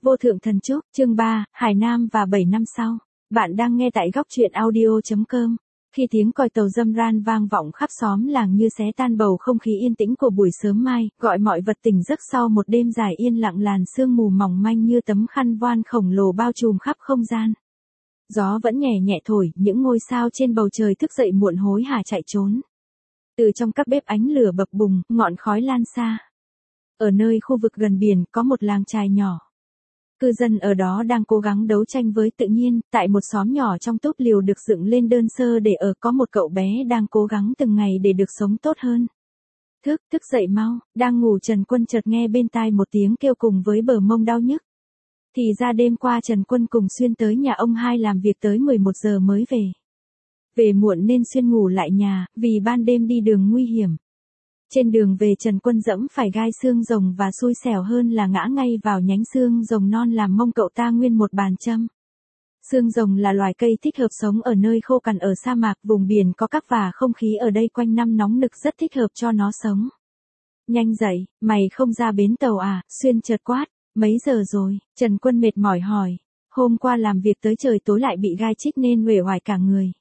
Vô thượng thần chúc, chương 3, Hải Nam và 7 năm sau. Bạn đang nghe tại góc truyện audio.com. Khi tiếng còi tàu dâm ran vang vọng khắp xóm làng như xé tan bầu không khí yên tĩnh của buổi sớm mai, gọi mọi vật tỉnh giấc sau một đêm dài yên lặng, làn sương mù mỏng manh như tấm khăn voan khổng lồ bao trùm khắp không gian. Gió vẫn nhẹ nhẹ thổi, những ngôi sao trên bầu trời thức dậy muộn hối hả chạy trốn. Từ trong các bếp ánh lửa bập bùng, ngọn khói lan xa. Ở nơi khu vực gần biển có một làng chài nhỏ. Cư dân ở đó đang cố gắng đấu tranh với tự nhiên, tại một xóm nhỏ trong túp liều được dựng lên đơn sơ để ở, có một cậu bé đang cố gắng từng ngày để được sống tốt hơn. Thức dậy mau, đang ngủ Trần Quân chợt nghe bên tai một tiếng kêu cùng với bờ mông đau nhức. Thì ra đêm qua Trần Quân cùng Xuyên tới nhà ông hai làm việc tới 11 giờ mới về. Về muộn nên Xuyên ngủ lại nhà, vì ban đêm đi đường nguy hiểm. Trên đường về Trần Quân dẫm phải gai xương rồng và xui xẻo hơn là ngã ngay vào nhánh xương rồng non làm mông cậu ta nguyên một bàn châm. Xương rồng là loài cây thích hợp sống ở nơi khô cằn ở sa mạc, vùng biển có các và không khí ở đây quanh năm nóng nực rất thích hợp cho nó sống. Nhanh dậy, mày không ra bến tàu à? Xuyên chợt quát. Mấy giờ rồi? Trần Quân mệt mỏi hỏi. Hôm qua làm việc tới trời tối lại bị gai chích nên uể oải cả người.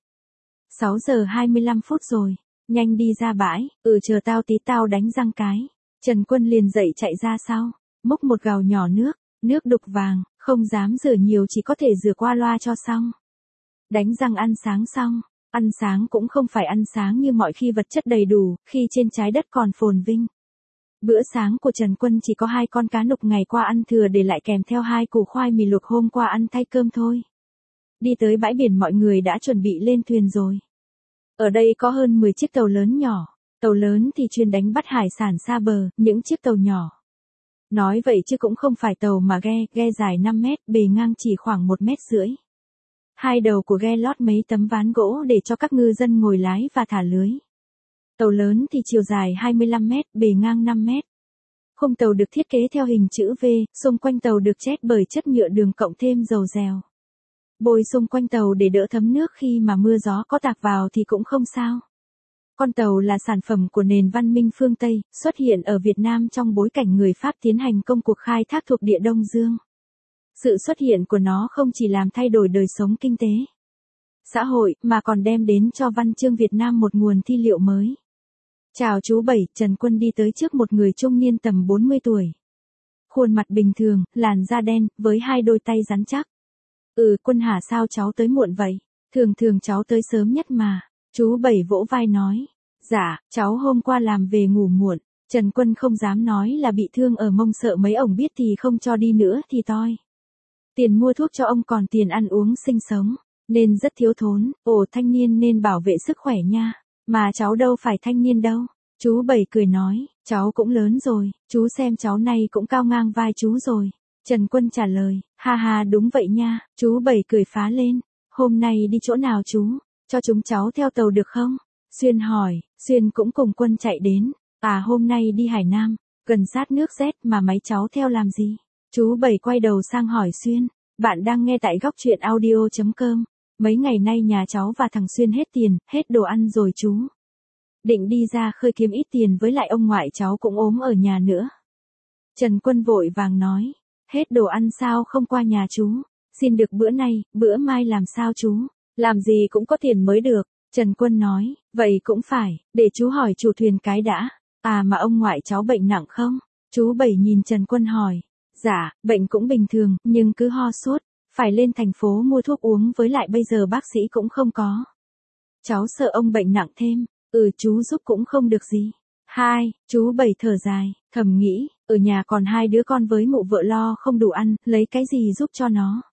6 giờ 25 phút rồi. Nhanh đi ra bãi, chờ tao tí tao đánh răng cái. Trần Quân liền dậy chạy ra sau, múc một gào nhỏ nước đục vàng, không dám rửa nhiều chỉ có thể rửa qua loa cho xong. Đánh răng ăn sáng xong, ăn sáng cũng không phải ăn sáng như mọi khi vật chất đầy đủ, khi trên trái đất còn phồn vinh. Bữa sáng của Trần Quân chỉ có 2 con cá nục ngày qua ăn thừa để lại kèm theo 2 củ khoai mì luộc hôm qua ăn thay cơm thôi. Đi tới bãi biển mọi người đã chuẩn bị lên thuyền rồi. Ở đây có hơn 10 chiếc tàu lớn nhỏ, tàu lớn thì chuyên đánh bắt hải sản xa bờ, những chiếc tàu nhỏ. Nói vậy chứ cũng không phải tàu mà ghe dài 5 mét, bề ngang chỉ khoảng 1,5 mét. Hai đầu của ghe lót mấy tấm ván gỗ để cho các ngư dân ngồi lái và thả lưới. Tàu lớn thì chiều dài 25 mét, bề ngang 5 mét. Khung tàu được thiết kế theo hình chữ V, xung quanh tàu được chét bởi chất nhựa đường cộng thêm dầu dèo. Bôi xung quanh tàu để đỡ thấm nước khi mà mưa gió có tạt vào thì cũng không sao. Con tàu là sản phẩm của nền văn minh phương Tây, xuất hiện ở Việt Nam trong bối cảnh người Pháp tiến hành công cuộc khai thác thuộc địa Đông Dương. Sự xuất hiện của nó không chỉ làm thay đổi đời sống kinh tế, xã hội, mà còn đem đến cho văn chương Việt Nam một nguồn thi liệu mới. Chào chú Bảy, Trần Quân đi tới trước một người trung niên tầm 40 tuổi. Khuôn mặt bình thường, làn da đen, với 2 đôi tay rắn chắc. Quân hả, sao cháu tới muộn vậy? Thường cháu tới sớm nhất mà. Chú Bảy vỗ vai nói. Dạ, cháu hôm qua làm về ngủ muộn. Trần Quân không dám nói là bị thương ở mông, sợ mấy ổng biết thì không cho đi nữa thì toi. Tiền mua thuốc cho ông còn tiền ăn uống sinh sống, nên rất thiếu thốn. Thanh niên nên bảo vệ sức khỏe nha. Mà cháu đâu phải thanh niên đâu. Chú Bảy cười nói, cháu cũng lớn rồi, chú xem cháu này cũng cao ngang vai chú rồi. Trần Quân trả lời, ha đúng vậy nha. Chú Bảy cười phá lên, hôm nay đi chỗ nào chú? Cho chúng cháu theo tàu được không? Xuyên hỏi, Xuyên cũng cùng Quân chạy đến. Hôm nay đi Hải Nam, gần sát nước rét mà máy cháu theo làm gì? Chú Bảy quay đầu sang hỏi Xuyên, bạn đang nghe tại góc truyện audio.com. Mấy ngày nay nhà cháu và thằng Xuyên hết tiền, hết đồ ăn rồi chú. Định đi ra khơi kiếm ít tiền, với lại ông ngoại cháu cũng ốm ở nhà nữa. Trần Quân vội vàng nói, hết đồ ăn sao không qua nhà chú? Xin được bữa nay, bữa mai làm sao chú? Làm gì cũng có tiền mới được. Trần Quân nói, vậy cũng phải, để chú hỏi chủ thuyền cái đã. Mà ông ngoại cháu bệnh nặng không? Chú Bảy nhìn Trần Quân hỏi. Dạ, bệnh cũng bình thường, nhưng cứ ho sốt. Phải lên thành phố mua thuốc uống, với lại bây giờ bác sĩ cũng không có. Cháu sợ ông bệnh nặng thêm. Chú giúp cũng không được gì. Chú Bảy thở dài, thầm nghĩ, ở nhà còn 2 đứa con với mụ vợ lo không đủ ăn, lấy cái gì giúp cho nó.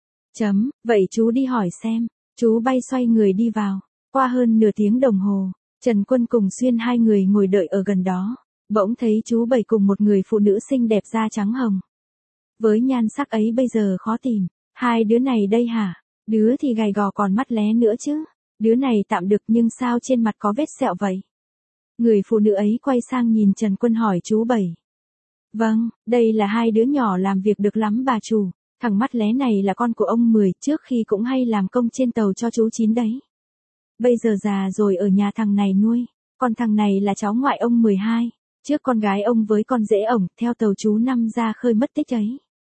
Vậy chú đi hỏi xem. Chú Bay xoay người đi vào. Qua hơn nửa tiếng đồng hồ, Trần Quân cùng Xuyên 2 người ngồi đợi ở gần đó. Bỗng thấy chú Bảy cùng một người phụ nữ xinh đẹp da trắng hồng. Với nhan sắc ấy bây giờ khó tìm. 2 đứa này đây hả? Đứa thì gầy gò còn mắt lé nữa chứ. Đứa này tạm được, nhưng sao trên mặt có vết sẹo vậy? Người phụ nữ ấy quay sang nhìn Trần Quân hỏi chú Bảy. Vâng, đây là 2 đứa nhỏ làm việc được lắm bà chủ. Thằng mắt lé này là con của ông 10, trước khi cũng hay làm công trên tàu cho chú Chín đấy. Bây giờ già rồi ở nhà thằng này nuôi. Còn thằng này là cháu ngoại ông 12. Trước con gái ông với con rể ổng theo tàu chú Năm ra khơi mất tích ấy.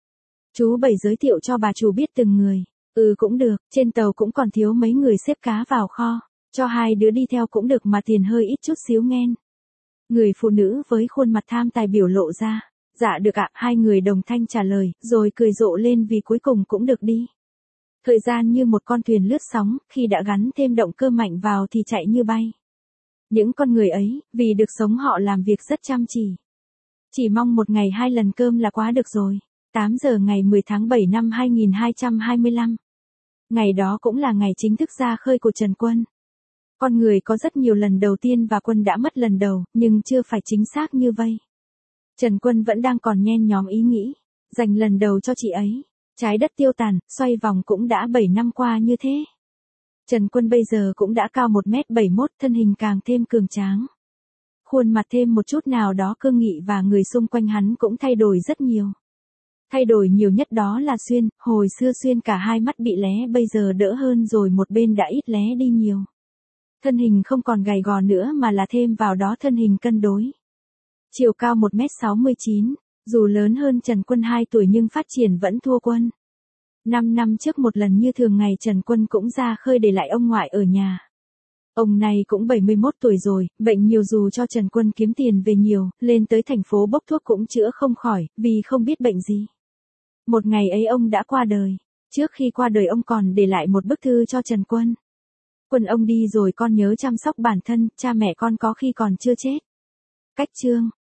Chú Bảy giới thiệu cho bà chủ biết từng người. Cũng được, trên tàu cũng còn thiếu mấy người xếp cá vào kho. Cho hai đứa đi theo cũng được mà tiền hơi ít chút xíu nghen. Người phụ nữ với khuôn mặt tham tài biểu lộ ra. Dạ được ạ, hai người đồng thanh trả lời, rồi cười rộ lên vì cuối cùng cũng được đi. Thời gian như một con thuyền lướt sóng, khi đã gắn thêm động cơ mạnh vào thì chạy như bay. Những con người ấy, vì được sống họ làm việc rất chăm chỉ. Chỉ mong một ngày 2 lần cơm là quá được rồi. 8 giờ ngày 10 tháng 7 năm 2225. Ngày đó cũng là ngày chính thức ra khơi của Trần Quân. Con người có rất nhiều lần đầu tiên và Quân đã mất lần đầu, nhưng chưa phải chính xác như vậy. Trần Quân vẫn đang còn nhen nhóm ý nghĩ, dành lần đầu cho chị ấy. Trái đất tiêu tàn, xoay vòng cũng đã 7 năm qua như thế. Trần Quân bây giờ cũng đã cao 1m71, thân hình càng thêm cường tráng. Khuôn mặt thêm một chút nào đó cương nghị và người xung quanh hắn cũng thay đổi rất nhiều. Thay đổi nhiều nhất đó là Xuyên, hồi xưa Xuyên cả hai mắt bị lé bây giờ đỡ hơn rồi, một bên đã ít lé đi nhiều. Thân hình không còn gầy gò nữa mà là thêm vào đó thân hình cân đối. Chiều cao 1m69, dù lớn hơn Trần Quân 2 tuổi nhưng phát triển vẫn thua Quân. 5 năm trước một lần như thường ngày Trần Quân cũng ra khơi để lại ông ngoại ở nhà. Ông này cũng 71 tuổi rồi, bệnh nhiều dù cho Trần Quân kiếm tiền về nhiều, lên tới thành phố bốc thuốc cũng chữa không khỏi, vì không biết bệnh gì. Một ngày ấy ông đã qua đời. Trước khi qua đời ông còn để lại một bức thư cho Trần Quân. Quân ông đi rồi con nhớ chăm sóc bản thân, cha mẹ con có khi còn chưa chết. Cách chương